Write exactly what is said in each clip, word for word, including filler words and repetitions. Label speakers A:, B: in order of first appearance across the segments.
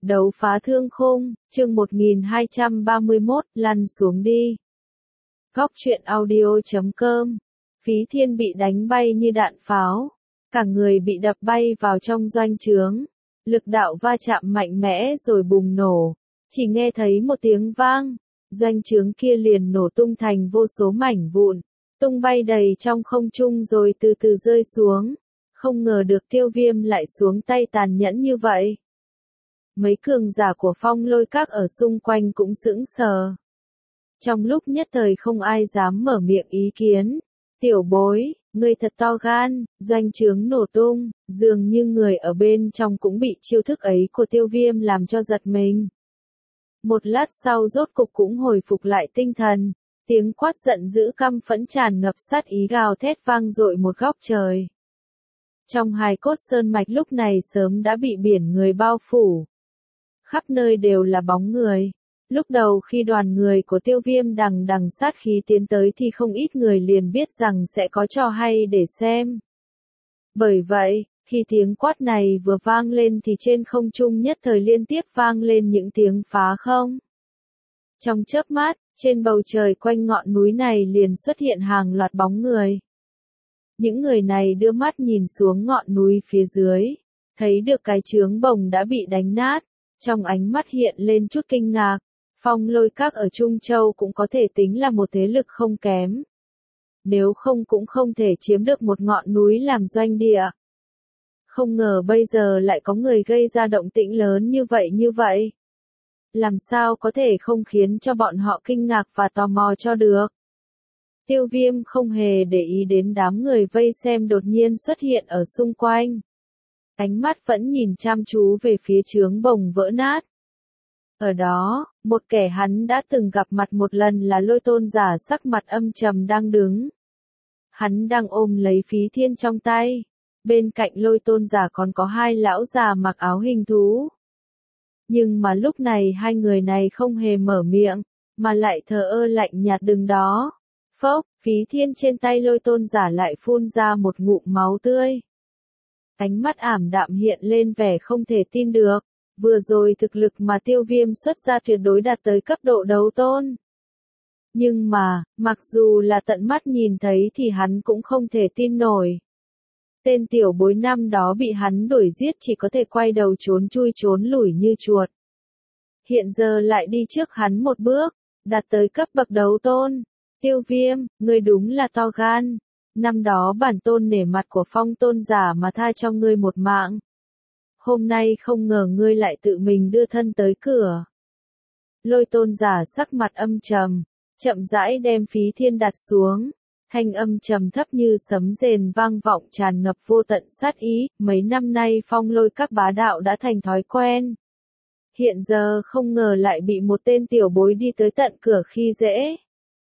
A: Đấu phá thương khung, chương một nghìn hai trăm ba mươi mốt, lăn xuống đi. Góc truyện audio chấm com. Phí Thiên bị đánh bay như đạn pháo. Cả người bị đập bay vào trong doanh trướng. Lực đạo va chạm mạnh mẽ rồi bùng nổ. Chỉ nghe thấy một tiếng vang. Doanh trướng kia liền nổ tung thành vô số mảnh vụn. Tung bay đầy trong không trung rồi từ từ rơi xuống. Không ngờ được Tiêu Viêm lại xuống tay tàn nhẫn như vậy. Mấy cường giả của Phong Lôi Các ở xung quanh cũng sững sờ. Trong lúc nhất thời không ai dám mở miệng ý kiến. Tiểu bối, ngươi thật to gan, doanh trướng nổ tung, dường như người ở bên trong cũng bị chiêu thức ấy của Tiêu Viêm làm cho giật mình. Một lát sau rốt cục cũng hồi phục lại tinh thần, tiếng quát giận dữ căm phẫn tràn ngập sát ý gào thét vang dội một góc trời. Trong hài cốt sơn mạch lúc này sớm đã bị biển người bao phủ. Khắp nơi đều là bóng người. Lúc đầu khi đoàn người của Tiêu Viêm đằng đằng sát khí tiến tới thì không ít người liền biết rằng sẽ có trò hay để xem. Bởi vậy, khi tiếng quát này vừa vang lên thì trên không trung nhất thời liên tiếp vang lên những tiếng phá không. Trong chớp mắt, trên bầu trời quanh ngọn núi này liền xuất hiện hàng loạt bóng người. Những người này đưa mắt nhìn xuống ngọn núi phía dưới, thấy được cái trướng bồng đã bị đánh nát. Trong ánh mắt hiện lên chút kinh ngạc, Phong Lôi Các ở Trung Châu cũng có thể tính là một thế lực không kém. Nếu không cũng không thể chiếm được một ngọn núi làm doanh địa. Không ngờ bây giờ lại có người gây ra động tĩnh lớn như vậy như vậy. Làm sao có thể không khiến cho bọn họ kinh ngạc và tò mò cho được. Tiêu Viêm không hề để ý đến đám người vây xem đột nhiên xuất hiện ở xung quanh. Ánh mắt vẫn nhìn chăm chú về phía trướng bồng vỡ nát. Ở đó, một kẻ hắn đã từng gặp mặt một lần là Lôi Tôn giả sắc mặt âm trầm đang đứng. Hắn đang ôm lấy Phí Thiên trong tay. Bên cạnh Lôi Tôn giả còn có hai lão già mặc áo hình thú. Nhưng mà lúc này hai người này không hề mở miệng, mà lại thờ ơ lạnh nhạt đứng đó. Phốc, Phí Thiên trên tay Lôi Tôn giả lại phun ra một ngụm máu tươi. Ánh mắt ảm đạm hiện lên vẻ không thể tin được, vừa rồi thực lực mà Tiêu Viêm xuất ra tuyệt đối đạt tới cấp độ đấu tôn. Nhưng mà, mặc dù là tận mắt nhìn thấy thì hắn cũng không thể tin nổi. Tên tiểu bối năm đó bị hắn đuổi giết chỉ có thể quay đầu trốn chui trốn lủi như chuột. Hiện giờ lại đi trước hắn một bước, đạt tới cấp bậc đấu tôn. Tiêu Viêm, ngươi đúng là to gan. Năm đó bản tôn nể mặt của Phong tôn giả mà tha cho ngươi một mạng. Hôm nay không ngờ ngươi lại tự mình đưa thân tới cửa. Lôi Tôn giả sắc mặt âm trầm, chậm rãi đem Phí Thiên đặt xuống. Thanh âm trầm thấp như sấm rền vang vọng tràn ngập vô tận sát ý. Mấy năm nay Phong Lôi Các bá đạo đã thành thói quen. Hiện giờ không ngờ lại bị một tên tiểu bối đi tới tận cửa khi dễ.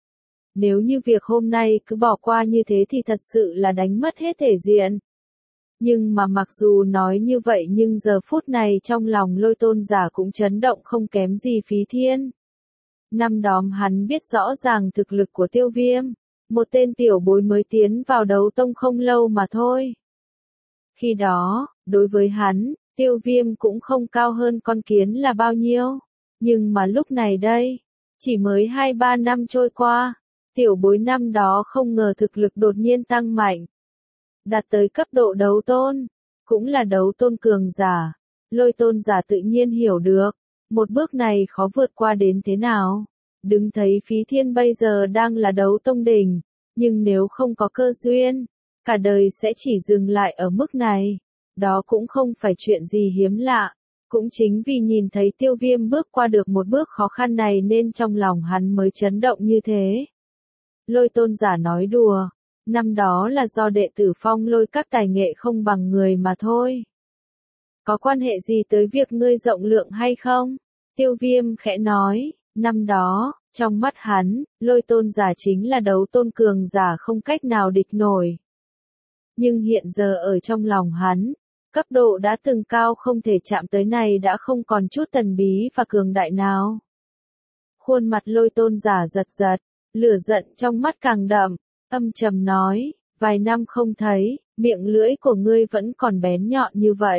A: Nếu như việc hôm nay cứ bỏ qua như thế thì thật sự là đánh mất hết thể diện. Nhưng mà mặc dù nói như vậy nhưng giờ phút này trong lòng Lôi Tôn giả cũng chấn động không kém gì Phí Thiên. Năm đó hắn biết rõ ràng thực lực của Tiêu Viêm, một tên tiểu bối mới tiến vào đấu tông không lâu mà thôi. Khi đó, đối với hắn, Tiêu Viêm cũng không cao hơn con kiến là bao nhiêu. Nhưng mà lúc này đây, chỉ mới hai ba năm trôi qua. Tiểu bối năm đó không ngờ thực lực đột nhiên tăng mạnh. Đạt tới cấp độ đấu tôn, cũng là đấu tôn cường giả. Lôi Tôn giả tự nhiên hiểu được, một bước này khó vượt qua đến thế nào. Đừng thấy Phí Thiên bây giờ đang là đấu tông đỉnh, nhưng nếu không có cơ duyên, cả đời sẽ chỉ dừng lại ở mức này. Đó cũng không phải chuyện gì hiếm lạ. Cũng chính vì nhìn thấy Tiêu Viêm bước qua được một bước khó khăn này nên trong lòng hắn mới chấn động như thế. Lôi Tôn giả nói đùa, năm đó là do đệ tử Phong Lôi Các tài nghệ không bằng người mà thôi. Có quan hệ gì tới việc ngươi rộng lượng hay không? Tiêu Viêm khẽ nói, năm đó, trong mắt hắn, Lôi Tôn giả chính là đấu tôn cường giả không cách nào địch nổi. Nhưng hiện giờ ở trong lòng hắn, cấp độ đã từng cao không thể chạm tới này đã không còn chút thần bí và cường đại nào. Khuôn mặt Lôi Tôn giả giật giật. Lửa giận trong mắt càng đậm, âm trầm nói, vài năm không thấy, miệng lưỡi của ngươi vẫn còn bén nhọn như vậy.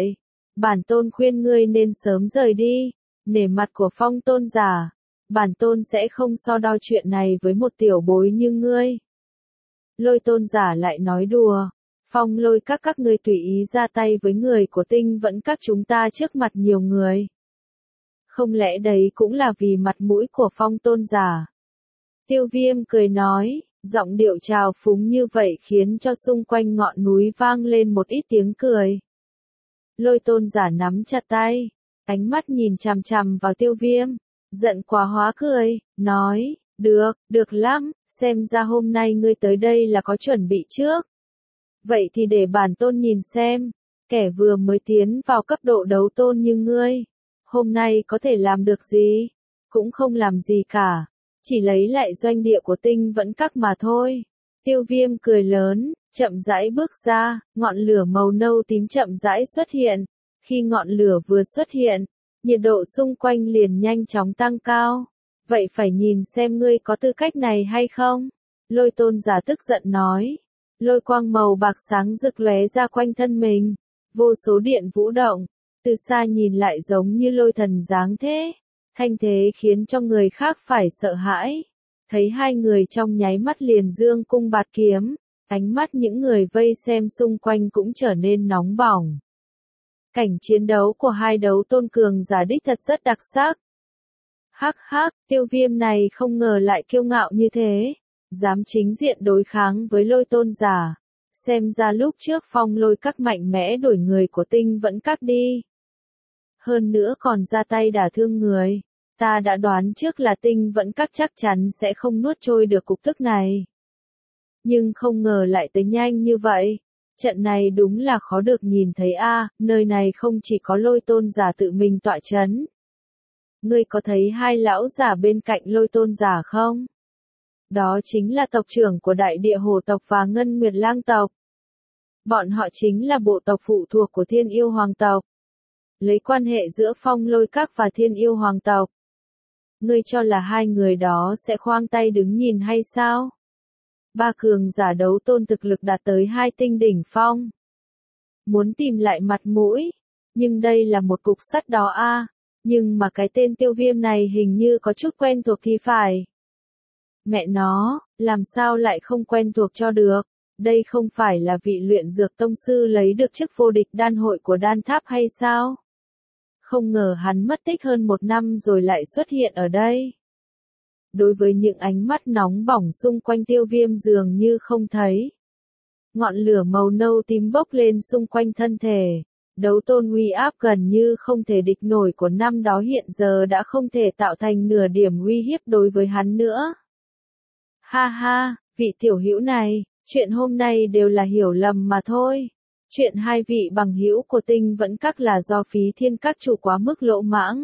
A: bản tôn khuyên ngươi nên sớm rời đi, nể mặt của Phong tôn giả, bản tôn sẽ không so đo chuyện này với một tiểu bối như ngươi. Lôi tôn giả lại nói đùa, Phong lôi các các ngươi tùy ý ra tay với người của tinh vẫn các chúng ta trước mặt nhiều người. Không lẽ đấy cũng là vì mặt mũi của Phong tôn giả? Tiêu Viêm cười nói, giọng điệu trào phúng như vậy khiến cho xung quanh ngọn núi vang lên một ít tiếng cười. Lôi tôn giả nắm chặt tay, ánh mắt nhìn chằm chằm vào Tiêu Viêm, giận quá hóa cười, nói, được, được lắm, xem ra hôm nay ngươi tới đây là có chuẩn bị trước. Vậy thì để bản tôn nhìn xem, kẻ vừa mới tiến vào cấp độ đấu tôn như ngươi, hôm nay có thể làm được gì? Cũng không làm gì cả, chỉ lấy lại doanh địa của tinh vẫn các mà thôi. Tiêu Viêm cười lớn, chậm rãi bước ra, ngọn lửa màu nâu tím chậm rãi xuất hiện. Khi ngọn lửa vừa xuất hiện, nhiệt độ xung quanh liền nhanh chóng tăng cao. Vậy phải nhìn xem ngươi có tư cách này hay không? Lôi tôn giả tức giận nói. Lôi quang màu bạc sáng rực lóe ra quanh thân mình. Vô số điện vũ động, từ xa nhìn lại giống như lôi thần dáng thế. Thanh thế khiến cho người khác phải sợ hãi. Thấy hai người trong nháy mắt liền dương cung bạt kiếm, ánh mắt những người vây xem xung quanh cũng trở nên nóng bỏng. Cảnh chiến đấu của hai đấu tôn cường giả đích thật rất đặc sắc. Hắc hắc, Tiêu Viêm này không ngờ lại kiêu ngạo như thế, dám chính diện đối kháng với lôi tôn giả. Xem ra lúc trước Phong lôi các mạnh mẽ đuổi người của tinh vẫn các đi. Hơn nữa còn ra tay đả thương người. Ta đã đoán trước là tinh vẫn các chắc chắn sẽ không nuốt trôi được cục tức này. Nhưng không ngờ lại tới nhanh như vậy. Trận này đúng là khó được nhìn thấy a, à, nơi này không chỉ có lôi tôn giả tự mình tọa chấn. Ngươi có thấy hai lão giả bên cạnh lôi tôn giả không? Đó chính là tộc trưởng của đại địa hồ tộc và ngân nguyệt lang tộc. Bọn họ chính là bộ tộc phụ thuộc của thiên yêu hoàng tộc. Lấy quan hệ giữa Phong lôi các và thiên yêu hoàng tộc. Ngươi cho là hai người đó sẽ khoang tay đứng nhìn hay sao? Ba cường giả đấu tôn thực lực đạt tới hai tinh đỉnh phong. Muốn tìm lại mặt mũi. Nhưng đây là một cục sắt đó a, à. Nhưng mà cái tên Tiêu Viêm này hình như có chút quen thuộc thì phải. Mẹ nó, làm sao lại không quen thuộc cho được? Đây không phải là vị luyện dược tông sư lấy được chức vô địch đan hội của đan tháp hay sao? Không ngờ hắn mất tích hơn một năm rồi lại xuất hiện ở đây. Đối với những ánh mắt nóng bỏng xung quanh Tiêu Viêm dường như không thấy. Ngọn lửa màu nâu tím bốc lên xung quanh thân thể. Đấu tôn uy áp gần như không thể địch nổi của năm đó hiện giờ đã không thể tạo thành nửa điểm uy hiếp đối với hắn nữa. Ha ha, vị tiểu hữu này, chuyện hôm nay đều là hiểu lầm mà thôi. Chuyện hai vị bằng hữu của tinh vẫn các là do Phí Thiên các chủ quá mức lỗ mãng.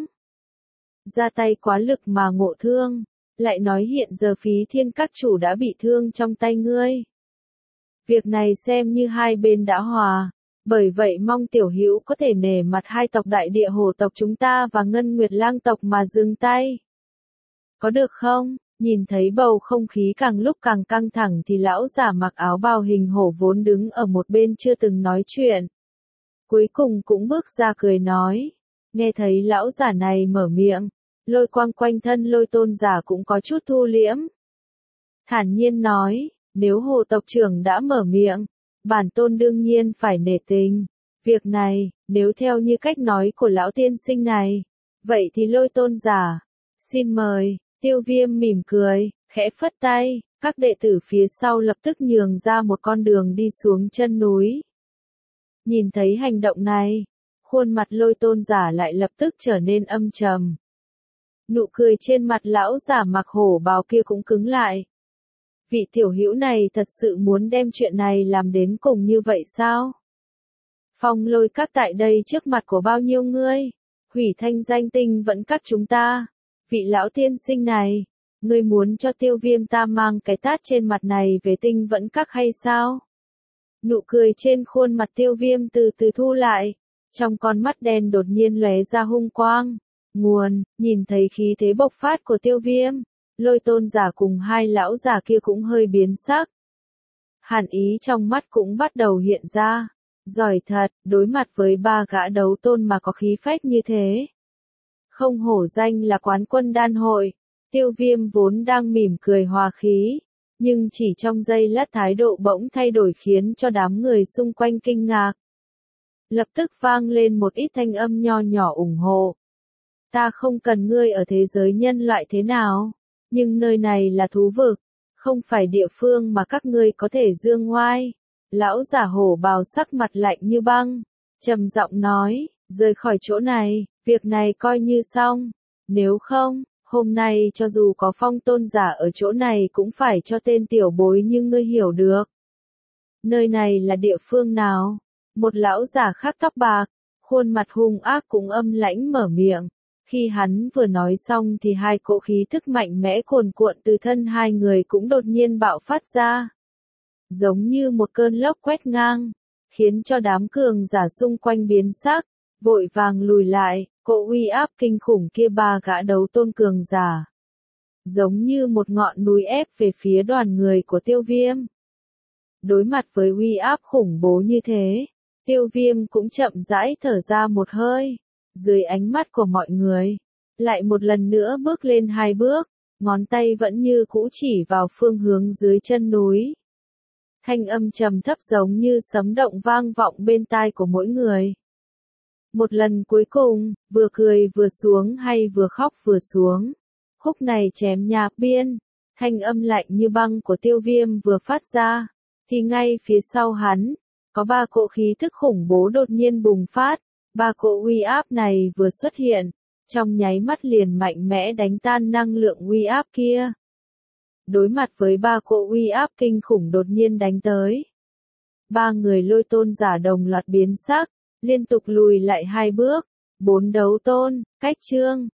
A: Ra tay quá lực mà ngộ thương, lại nói hiện giờ Phí Thiên các chủ đã bị thương trong tay ngươi. Việc này xem như hai bên đã hòa, bởi vậy mong tiểu hữu có thể nể mặt hai tộc đại địa hồ tộc chúng ta và ngân nguyệt lang tộc mà dừng tay. Có được không? Nhìn thấy bầu không khí càng lúc càng căng thẳng thì lão giả mặc áo bào hình hổ vốn đứng ở một bên chưa từng nói chuyện. Cuối cùng cũng bước ra cười nói. Nghe thấy lão giả này mở miệng, lôi quang quanh thân lôi tôn giả cũng có chút thu liễm. Thản nhiên nói, nếu hồ tộc trưởng đã mở miệng, bản tôn đương nhiên phải nể tình. Việc này, nếu theo như cách nói của lão tiên sinh này, vậy thì lôi tôn giả, xin mời. Tiêu Viêm mỉm cười, khẽ phất tay, các đệ tử phía sau lập tức nhường ra một con đường đi xuống chân núi. Nhìn thấy hành động này, khuôn mặt lôi tôn giả lại lập tức trở nên âm trầm. Nụ cười trên mặt lão giả mặc hổ bào kia cũng cứng lại. Vị tiểu hữu này thật sự muốn đem chuyện này làm đến cùng như vậy sao? Phong lôi các tại đây trước mặt của bao nhiêu ngươi, hủy thanh danh tinh vẫn các chúng ta. Vị lão tiên sinh này, ngươi muốn cho Tiêu Viêm ta mang cái tát trên mặt này về tinh vẫn các hay sao? Nụ cười trên khuôn mặt Tiêu Viêm từ từ thu lại, trong con mắt đen đột nhiên lóe ra hung quang. Nguồn, nhìn thấy khí thế bộc phát của Tiêu Viêm, lôi tôn giả cùng hai lão giả kia cũng hơi biến sắc. Hàn ý trong mắt cũng bắt đầu hiện ra, Giỏi thật, đối mặt với ba gã đấu tôn mà có khí phách như thế. Không hổ danh là quán quân đan hội, Tiêu Viêm vốn đang mỉm cười hòa khí, nhưng chỉ trong giây lát thái độ bỗng thay đổi khiến cho đám người xung quanh kinh ngạc. Lập tức vang lên một ít thanh âm nho nhỏ ủng hộ. Ta không cần ngươi ở thế giới nhân loại thế nào, nhưng nơi này là thú vực, không phải địa phương mà các ngươi có thể dương oai. Lão giả hổ bào sắc mặt lạnh như băng, trầm giọng nói, rời khỏi chỗ này, việc này coi như xong, nếu không, hôm nay cho dù có phong tôn giả ở chỗ này cũng phải cho tên tiểu bối như ngươi hiểu được. Nơi này là địa phương nào? Một lão giả khác tóc bạc, khuôn mặt hung ác cũng âm lãnh mở miệng. Khi hắn vừa nói xong thì hai cỗ khí thức mạnh mẽ cuồn cuộn từ thân hai người cũng đột nhiên bạo phát ra. Giống như một cơn lốc quét ngang, khiến cho đám cường giả xung quanh biến sắc, vội vàng lùi lại, cỗ uy áp kinh khủng kia ba gã đấu tôn cường giả. Giống như một ngọn núi ép về phía đoàn người của Tiêu Viêm. Đối mặt với uy áp khủng bố như thế, Tiêu Viêm cũng chậm rãi thở ra một hơi, dưới ánh mắt của mọi người, lại một lần nữa bước lên hai bước, ngón tay vẫn như cũ chỉ vào phương hướng dưới chân núi. Thanh âm trầm thấp giống như sấm động vang vọng bên tai của mỗi người. Một lần cuối cùng, vừa cười vừa xuống hay vừa khóc vừa xuống. Khúc này chém nhà biên, thanh âm lạnh như băng của Tiêu Viêm vừa phát ra, thì ngay phía sau hắn, có ba cỗ khí thức khủng bố đột nhiên bùng phát. Ba cỗ uy áp này vừa xuất hiện, trong nháy mắt liền mạnh mẽ đánh tan năng lượng uy áp kia. Đối mặt với ba cỗ uy áp kinh khủng đột nhiên đánh tới, ba người lôi tôn giả đồng loạt biến sắc, liên tục lùi lại hai bước. Bốn đấu tôn, cách chương,